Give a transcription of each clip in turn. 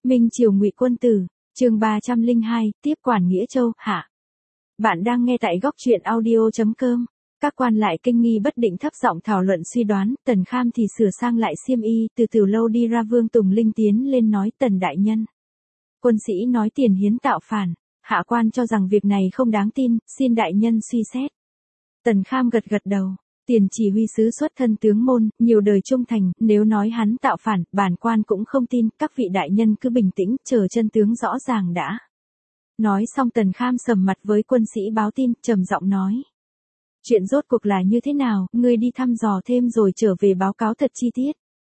Minh Triều Ngụy Quân Tử, chương 302, tiếp quản Nghĩa Châu, hạ. Bạn đang nghe tại góc truyện audio.com. Các quan lại kinh nghi bất định thấp giọng thảo luận suy đoán, Tần Kham thì sửa sang lại xiêm y, từ từ lâu đi ra. Vương Tùng Linh tiến lên nói: Tần đại nhân, quân sĩ nói Tiền Hiến tạo phản, hạ quan cho rằng việc này không đáng tin, xin đại nhân suy xét. Tần Kham gật gật đầu. Tiền chỉ huy sứ xuất thân tướng môn, nhiều đời trung thành, nếu nói hắn tạo phản, bản quan cũng không tin, các vị đại nhân cứ bình tĩnh, chờ chân tướng rõ ràng đã. Nói xong Tần Kham sầm mặt với quân sĩ báo tin, trầm giọng nói: chuyện rốt cuộc là như thế nào, ngươi đi thăm dò thêm rồi trở về báo cáo thật chi tiết.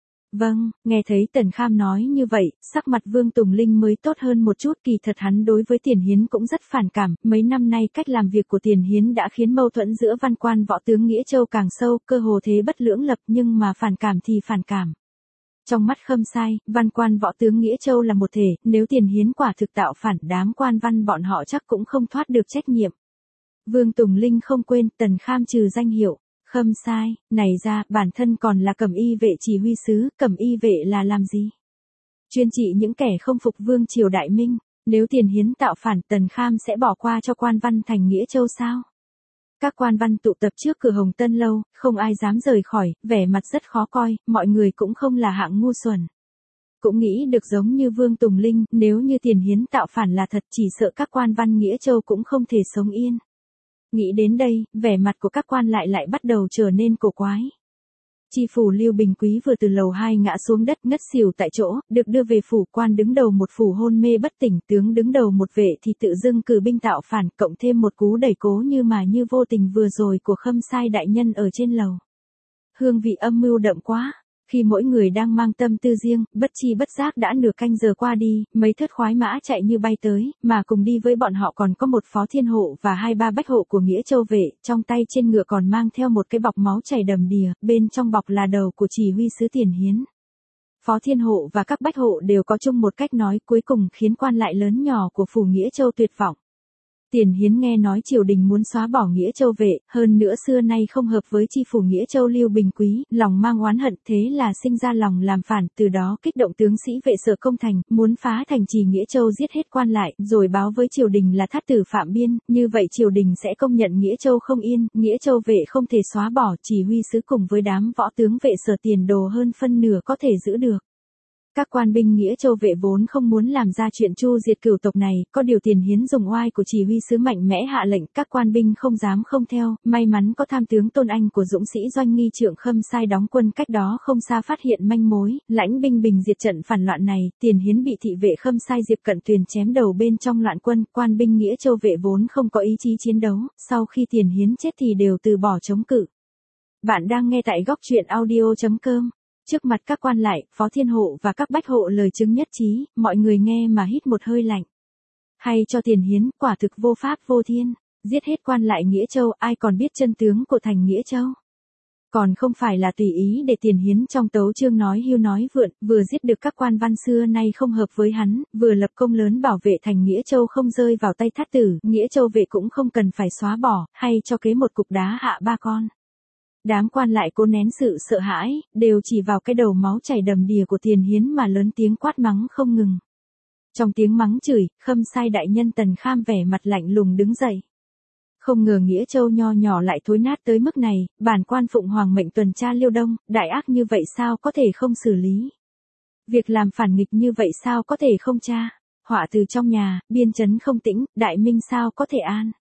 Vâng, nghe thấy Tần Kham nói như vậy, sắc mặt Vương Tùng Linh mới tốt hơn một chút. Kỳ thật hắn đối với Tiền Hiến cũng rất phản cảm, mấy năm nay cách làm việc của Tiền Hiến đã khiến mâu thuẫn giữa văn quan võ tướng Nghĩa Châu càng sâu, cơ hồ thế bất lưỡng lập, nhưng mà phản cảm thì phản cảm. Trong mắt Khâm Sai, văn quan võ tướng Nghĩa Châu là một thể, nếu Tiền Hiến quả thực tạo phản, đám quan văn bọn họ chắc cũng không thoát được trách nhiệm. Vương Tùng Linh không quên, Tần Kham trừ danh hiệu Khâm Sai này ra, bản thân còn là cẩm y vệ chỉ huy sứ. Cẩm y vệ là làm gì? Chuyên trị những kẻ không phục vương triều đại minh. Nếu Tiền Hiến tạo phản, Tần Kham sẽ bỏ qua cho quan văn thành Nghĩa Châu sao? Các quan văn tụ tập trước cửa Hồng Tân Lâu, không ai dám rời khỏi, vẻ mặt rất khó coi, mọi người cũng không là hạng ngu xuẩn. Cũng nghĩ được giống như Vương Tùng Linh, nếu như Tiền Hiến tạo phản là thật, chỉ sợ các quan văn Nghĩa Châu cũng không thể sống yên. Nghĩ đến đây, vẻ mặt của các quan lại bắt đầu trở nên cổ quái. Tri phủ Lưu Bình Quý vừa từ lầu 2 ngã xuống đất ngất xỉu tại chỗ, được đưa về phủ. Quan đứng đầu một phủ hôn mê bất tỉnh, tướng đứng đầu một vệ thì tự dưng cử binh tạo phản, cộng thêm một cú đẩy cố như vô tình vừa rồi của Khâm Sai đại nhân ở trên lầu. Hương vị âm mưu đậm quá. Khi mỗi người đang mang tâm tư riêng, bất chi bất giác đã nửa canh giờ qua đi, mấy thớt khoái mã chạy như bay tới, mà cùng đi với bọn họ còn có một phó thiên hộ và 2-3 bách hộ của Nghĩa Châu vệ, trong tay trên ngựa còn mang theo một cái bọc máu chảy đầm đìa, bên trong bọc là đầu của chỉ huy sứ Tiền Hiến. Phó thiên hộ và các bách hộ đều có chung một cách nói, cuối cùng khiến quan lại lớn nhỏ của phủ Nghĩa Châu tuyệt vọng. Tiền Hiến nghe nói triều đình muốn xóa bỏ Nghĩa Châu vệ, hơn nữa xưa nay không hợp với chi phủ Nghĩa Châu Lưu Bình Quý, lòng mang oán hận, thế là sinh ra lòng làm phản, từ đó kích động tướng sĩ vệ Sở Công Thành, muốn phá thành trì Nghĩa Châu giết hết quan lại, rồi báo với triều đình là thát tử phạm biên, như vậy triều đình sẽ công nhận Nghĩa Châu không yên, Nghĩa Châu vệ không thể xóa bỏ, chỉ huy sứ cùng với đám võ tướng vệ Sở tiền đồ hơn phân nửa có thể giữ được. Các quan binh Nghĩa Châu vệ vốn không muốn làm ra chuyện chu diệt cửu tộc này, có điều Tiền Hiến dùng oai của chỉ huy sứ mạnh mẽ hạ lệnh, các quan binh không dám không theo, may mắn có tham tướng Tôn Anh của dũng sĩ Doanh Nghi Trượng Khâm Sai đóng quân cách đó không xa phát hiện manh mối, lãnh binh bình diệt trận phản loạn này. Tiền Hiến bị thị vệ Khâm Sai Diệp Cận Tuyền chém đầu bên trong loạn quân, quan binh Nghĩa Châu vệ vốn không có ý chí chiến đấu, sau khi Tiền Hiến chết thì đều từ bỏ chống cự. Bạn đang nghe tại góc truyện audio.com. Trước mặt các quan lại, phó thiên hộ và các bách hộ lời chứng nhất trí, mọi người nghe mà hít một hơi lạnh. Hay cho Tiền Hiến, quả thực vô pháp vô thiên, giết hết quan lại Nghĩa Châu, ai còn biết chân tướng của thành Nghĩa Châu. Còn không phải là tùy ý để Tiền Hiến trong tấu chương nói hưu nói vượn, vừa giết được các quan văn xưa nay không hợp với hắn, vừa lập công lớn bảo vệ thành Nghĩa Châu không rơi vào tay thát tử, Nghĩa Châu vệ cũng không cần phải xóa bỏ, hay cho kế một cục đá hạ 3 con. Đám quan lại cố nén sự sợ hãi, đều chỉ vào cái đầu máu chảy đầm đìa của Tiền Hiến mà lớn tiếng quát mắng không ngừng. Trong tiếng mắng chửi, Khâm Sai đại nhân Tần Kham vẻ mặt lạnh lùng đứng dậy. Không ngờ Nghĩa Châu nho nhỏ lại thối nát tới mức này, bản quan phụng hoàng mệnh tuần tra Liêu Đông, đại ác như vậy sao có thể không xử lý? Việc làm phản nghịch như vậy sao có thể không tra? Họa từ trong nhà, biên trấn không tĩnh, đại minh sao có thể an?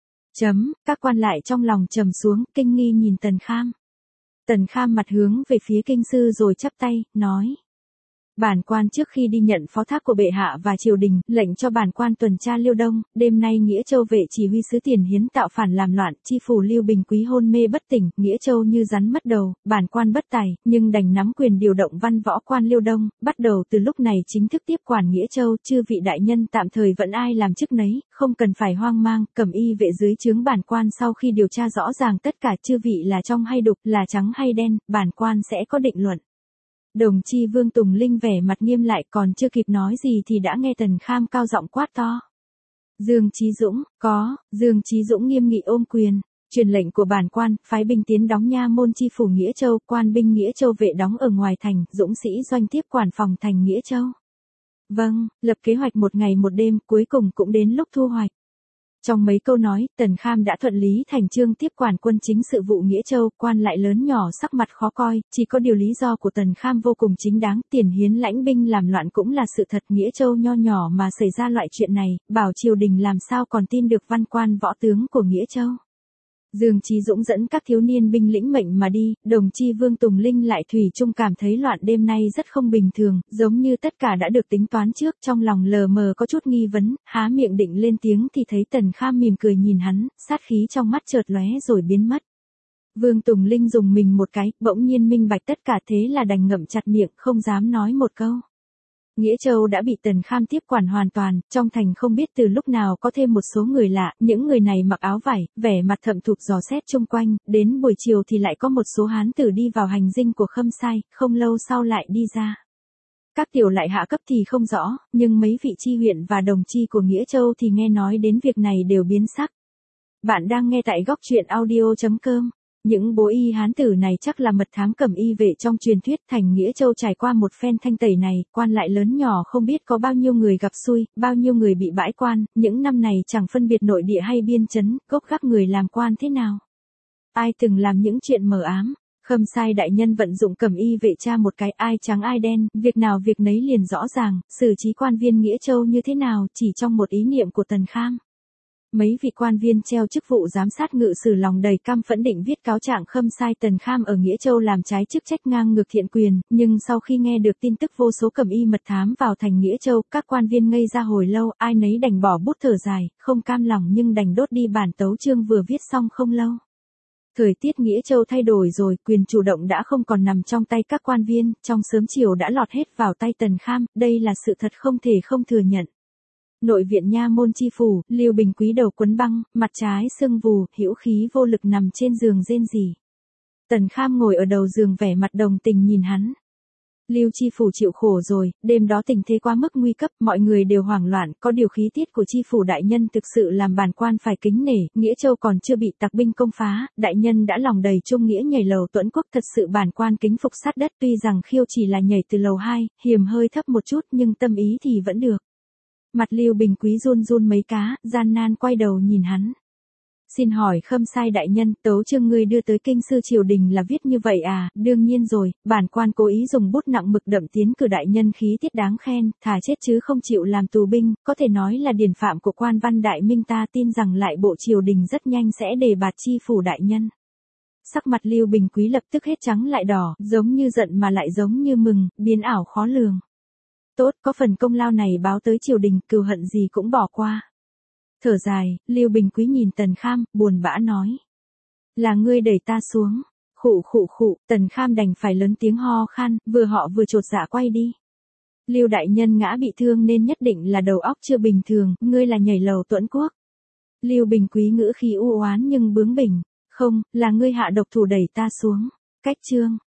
Các quan lại trong lòng trầm xuống, kinh nghi nhìn Tần Kham. Tần Kham mặt hướng về phía kinh sư rồi chắp tay, nói: bản quan trước khi đi nhận phó thác của bệ hạ và triều đình, lệnh cho bản quan tuần tra Liêu Đông, đêm nay Nghĩa Châu vệ chỉ huy sứ Tiền Hiến tạo phản làm loạn, chi phủ Lưu Bình Quý hôn mê bất tỉnh, Nghĩa Châu như rắn mất đầu, bản quan bất tài, nhưng đành nắm quyền điều động văn võ quan Liêu Đông, bắt đầu từ lúc này chính thức tiếp quản Nghĩa Châu, chư vị đại nhân tạm thời vẫn ai làm chức nấy, không cần phải hoang mang, cẩm y vệ dưới trướng bản quan sau khi điều tra rõ ràng tất cả chư vị là trong hay đục, là trắng hay đen, bản quan sẽ có định luận. Đồng chi Vương Tùng Linh vẻ mặt nghiêm lại, còn chưa kịp nói gì thì đã nghe Tần Kham cao giọng quát to. Dương Chí Dũng, có. Dương Chí Dũng nghiêm nghị ôm quyền, truyền lệnh của bản quan, phái binh tiến đóng nha môn chi phủ Nghĩa Châu, quan binh Nghĩa Châu vệ đóng ở ngoài thành, dũng sĩ Doanh tiếp quản phòng thành Nghĩa Châu. Vâng, lập kế hoạch một ngày một đêm, cuối cùng cũng đến lúc thu hoạch. Trong mấy câu nói, Tần Kham đã thuận lý thành chương tiếp quản quân chính sự vụ Nghĩa Châu, quan lại lớn nhỏ sắc mặt khó coi, chỉ có điều lý do của Tần Kham vô cùng chính đáng, tiền hiến lãnh binh làm loạn cũng là sự thật, Nghĩa Châu nho nhỏ mà xảy ra loại chuyện này, bảo triều đình làm sao còn tin được văn quan võ tướng của Nghĩa Châu. Dương Chí Dũng dẫn các thiếu niên binh lĩnh mệnh mà đi, đồng chi Vương Tùng Linh lại thủy chung cảm thấy loạn đêm nay rất không bình thường, giống như tất cả đã được tính toán trước, trong lòng lờ mờ có chút nghi vấn, há miệng định lên tiếng thì thấy Tần Kham mỉm cười nhìn hắn, sát khí trong mắt chợt lóe rồi biến mất. Vương Tùng Linh dùng mình một cái, bỗng nhiên minh bạch tất cả, thế là đành ngậm chặt miệng, không dám nói một câu. Nghĩa Châu đã bị Tần Kham tiếp quản hoàn toàn, trong thành không biết từ lúc nào có thêm một số người lạ, những người này mặc áo vải, vẻ mặt thậm thụp dò xét chung quanh, đến buổi chiều thì lại có một số hán tử đi vào hành dinh của Khâm Sai, không lâu sau lại đi ra. Các tiểu lại hạ cấp thì không rõ, nhưng mấy vị chi huyện và đồng chi của Nghĩa Châu thì nghe nói đến việc này đều biến sắc. Bạn đang nghe tại góc truyện audio.com. Những bố y hán tử này chắc là mật thám cẩm y vệ trong truyền thuyết, thành Nghĩa Châu trải qua một phen thanh tẩy này, quan lại lớn nhỏ không biết có bao nhiêu người gặp xui, bao nhiêu người bị bãi quan, những năm này chẳng phân biệt nội địa hay biên chấn, gốc gác người làm quan thế nào. Ai từng làm những chuyện mờ ám, Khâm Sai đại nhân vận dụng cẩm y vệ tra một cái, ai trắng ai đen, việc nào việc nấy liền rõ ràng, xử trí quan viên Nghĩa Châu như thế nào chỉ trong một ý niệm của Tần Kham. Mấy vị quan viên treo chức vụ giám sát ngự sử lòng đầy căm phẫn định viết cáo trạng Khâm Sai Tần Kham ở Nghĩa Châu làm trái chức trách ngang ngược thiện quyền, nhưng sau khi nghe được tin tức vô số cẩm y mật thám vào thành Nghĩa Châu, các quan viên ngây ra hồi lâu, ai nấy đành bỏ bút thở dài, không cam lòng nhưng đành đốt đi bản tấu chương vừa viết xong không lâu. Thời tiết Nghĩa Châu thay đổi rồi, quyền chủ động đã không còn nằm trong tay các quan viên, trong sớm chiều đã lọt hết vào tay Tần Kham, đây là sự thật không thể không thừa nhận. Nội viện nha môn chi phủ, Lưu Bình Quý đầu quấn băng, mặt trái sưng vù, hữu khí vô lực nằm trên giường rên rỉ. Tần Kham ngồi ở đầu giường vẻ mặt đồng tình nhìn hắn. Lưu chi phủ chịu khổ rồi, đêm đó tình thế quá mức nguy cấp, mọi người đều hoảng loạn, có điều khí tiết của chi phủ đại nhân thực sự làm bản quan phải kính nể, Nghĩa Châu còn chưa bị tặc binh công phá, đại nhân đã lòng đầy trung nghĩa nhảy lầu tuẫn quốc, thật sự bản quan kính phục sát đất, tuy rằng khiêu chỉ là nhảy từ lầu 2, hiềm hơi thấp một chút nhưng tâm ý thì vẫn được. Mặt Lưu Bình Quý run run mấy cá, gian nan quay đầu nhìn hắn. Xin hỏi Khâm Sai đại nhân, tấu chương ngươi đưa tới kinh sư triều đình là viết như vậy à? Đương nhiên rồi, bản quan cố ý dùng bút nặng mực đậm tiến cử đại nhân khí tiết đáng khen, thà chết chứ không chịu làm tù binh, có thể nói là điển phạm của quan văn đại minh, ta tin rằng lại bộ triều đình rất nhanh sẽ đề bạt chi phủ đại nhân. Sắc mặt Lưu Bình Quý lập tức hết trắng lại đỏ, giống như giận mà lại giống như mừng, biến ảo khó lường. Tốt, có phần công lao này báo tới triều đình, cừu hận gì cũng bỏ qua. Thở dài, Lưu Bình Quý nhìn Tần Kham, buồn bã nói. Là ngươi đẩy ta xuống. Khụ khụ khụ, Tần Kham đành phải lớn tiếng ho khan, vừa họ vừa chột dạ quay đi. Lưu đại nhân ngã bị thương nên nhất định là đầu óc chưa bình thường, ngươi là nhảy lầu tuẫn quốc. Lưu Bình Quý ngữ khí u oán nhưng bướng bỉnh. Không, là ngươi hạ độc thủ đẩy ta xuống. Cách chương.